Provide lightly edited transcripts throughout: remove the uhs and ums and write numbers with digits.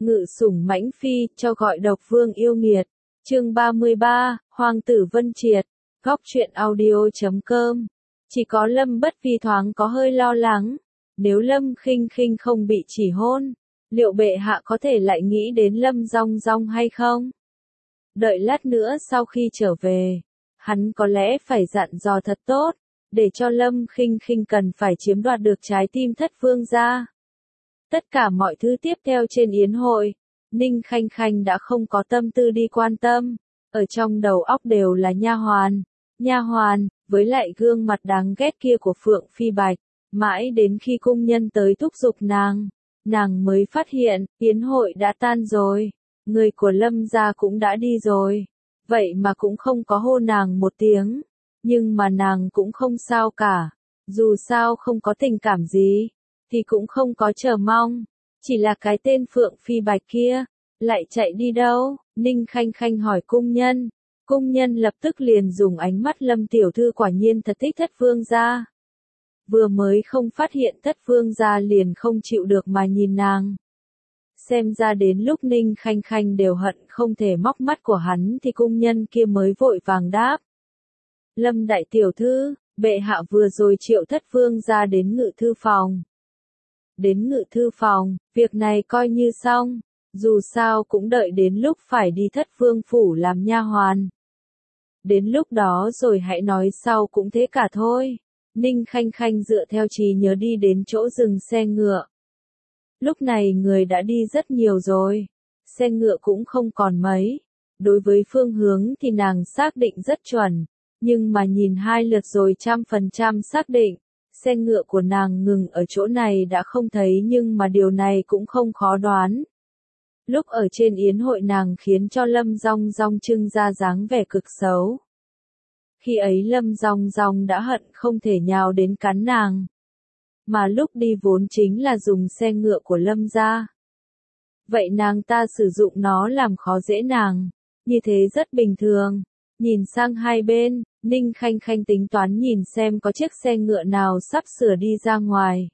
Ngự sủng mãnh phi, cho gọi độc vương yêu nghiệt. Chương 33, Hoàng tử Vân Triệt. Góc truyện audio.com. Chỉ có Lâm Bất Vi thoáng có hơi lo lắng. Nếu Lâm Khinh Khinh không bị chỉ hôn, liệu bệ hạ có thể lại nghĩ đến Lâm Dong Dong hay không? Đợi lát nữa sau khi trở về, hắn có lẽ phải dặn dò thật tốt, để cho Lâm Khinh Khinh cần phải chiếm đoạt được trái tim thất vương gia. Tất cả mọi thứ tiếp theo trên yến hội, Ninh Khanh Khanh đã không có tâm tư đi quan tâm, ở trong đầu óc đều là nha hoàn, với lại gương mặt đáng ghét kia của Phượng Phi Bạch, mãi đến khi cung nhân tới thúc giục nàng mới phát hiện, yến hội đã tan rồi, người của Lâm gia cũng đã đi rồi, vậy mà cũng không có hô nàng một tiếng, nhưng mà nàng cũng không sao cả, dù sao không có tình cảm gì, thì cũng không có chờ mong, chỉ là cái tên Phượng Phi Bạch kia, lại chạy đi đâu? Ninh Khanh Khanh hỏi cung nhân lập tức liền dùng ánh mắt Lâm tiểu thư quả nhiên thật thích thất vương gia. Vừa mới không phát hiện thất vương gia liền không chịu được mà nhìn nàng. Xem ra đến lúc Ninh Khanh Khanh đều hận không thể móc mắt của hắn thì cung nhân kia mới vội vàng đáp. Lâm đại tiểu thư, bệ hạ vừa rồi triệu thất vương gia đến ngự thư phòng. Đến ngự thư phòng, việc này coi như xong, dù sao cũng đợi đến lúc phải đi thất vương phủ làm nha hoàn. Đến lúc đó rồi hãy nói sau cũng thế cả thôi. Ninh Khanh Khanh dựa theo trí nhớ đi đến chỗ dừng xe ngựa. Lúc này người đã đi rất nhiều rồi, xe ngựa cũng không còn mấy. Đối với phương hướng thì nàng xác định rất chuẩn, nhưng mà nhìn 2 lượt rồi 100% xác định. Xe ngựa của nàng ngừng ở chỗ này đã không thấy nhưng mà điều này cũng không khó đoán. Lúc ở trên yến hội nàng khiến cho Lâm Dong Dong trưng ra dáng vẻ cực xấu. Khi ấy Lâm Dong Dong đã hận không thể nhào đến cắn nàng. Mà lúc đi vốn chính là dùng xe ngựa của Lâm gia. Vậy nàng ta sử dụng nó làm khó dễ nàng. Như thế rất bình thường. Nhìn sang hai bên, Ninh Khanh Khanh tính toán nhìn xem có chiếc xe ngựa nào sắp sửa đi ra ngoài.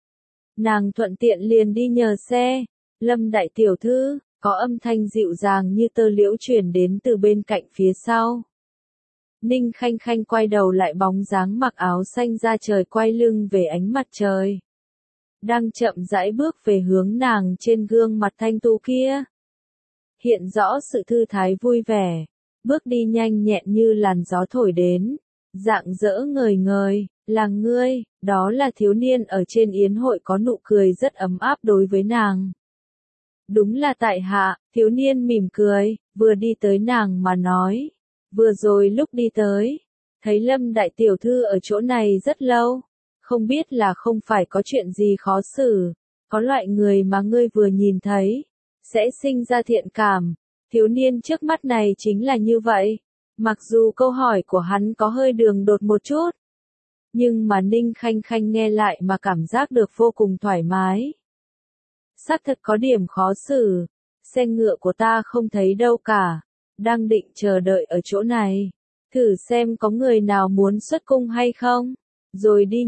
Nàng thuận tiện liền đi nhờ xe. Lâm đại tiểu thư, có âm thanh dịu dàng như tơ liễu truyền đến từ bên cạnh phía sau. Ninh Khanh Khanh quay đầu lại bóng dáng mặc áo xanh da trời quay lưng về ánh mặt trời. Đang chậm rãi bước về hướng nàng trên gương mặt thanh tú kia. Hiện rõ sự thư thái vui vẻ. Bước đi nhanh nhẹn như làn gió thổi đến, rạng rỡ ngời ngời, là ngươi, đó là thiếu niên ở trên yến hội có nụ cười rất ấm áp đối với nàng. Đúng là tại hạ, thiếu niên mỉm cười, vừa đi tới nàng mà nói, vừa rồi lúc đi tới, thấy Lâm đại tiểu thư ở chỗ này rất lâu, không biết là không phải có chuyện gì khó xử, có loại người mà ngươi vừa nhìn thấy, sẽ sinh ra thiện cảm. Thiếu niên trước mắt này chính là như vậy, mặc dù câu hỏi của hắn có hơi đường đột một chút, nhưng mà Ninh Khanh Khanh nghe lại mà cảm giác được vô cùng thoải mái. Xác thực có điểm khó xử, xe ngựa của ta không thấy đâu cả, đang định chờ đợi ở chỗ này, thử xem có người nào muốn xuất cung hay không, rồi đi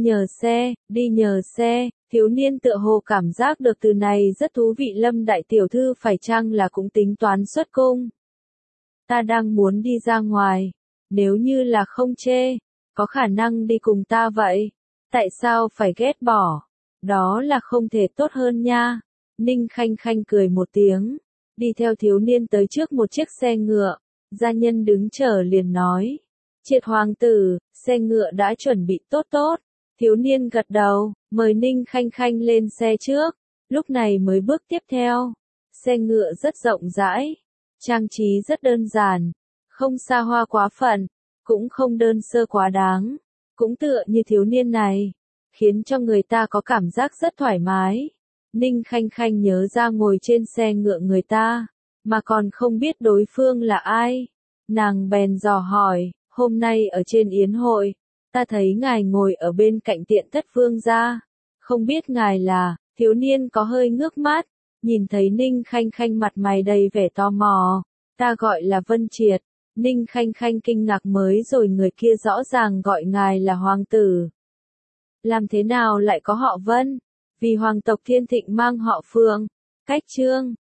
nhờ xe. Thiếu niên tựa hồ cảm giác được từ này rất thú vị. Lâm đại tiểu thư phải chăng là cũng tính toán xuất cung? Ta đang muốn đi ra ngoài, nếu như là không chê, có khả năng đi cùng ta vậy? Tại sao phải ghét bỏ? Đó là không thể tốt hơn nha. Ninh Khanh Khanh cười một tiếng, đi theo thiếu niên tới trước một chiếc xe ngựa, gia nhân đứng chờ liền nói. Triệt hoàng tử, xe ngựa đã chuẩn bị tốt. Thiếu niên gật đầu, mời Ninh Khanh Khanh lên xe trước, lúc này mới bước tiếp theo. Xe ngựa rất rộng rãi, trang trí rất đơn giản, không xa hoa quá phận, cũng không đơn sơ quá đáng, cũng tựa như thiếu niên này, khiến cho người ta có cảm giác rất thoải mái. Ninh Khanh Khanh nhớ ra ngồi trên xe ngựa người ta, mà còn không biết đối phương là ai. Nàng bèn dò hỏi, hôm nay ở trên yến hội, ta thấy ngài ngồi ở bên cạnh tiện thất vương gia, không biết ngài là? Thiếu niên có hơi ngước mắt, nhìn thấy Ninh Khanh Khanh mặt mày đầy vẻ tò mò, ta gọi là Vân Triệt. Ninh Khanh Khanh kinh ngạc mới rồi người kia rõ ràng gọi ngài là hoàng tử. Làm thế nào lại có họ Vân? Vì hoàng tộc Thiên Thịnh mang họ Phương. Cách Trương,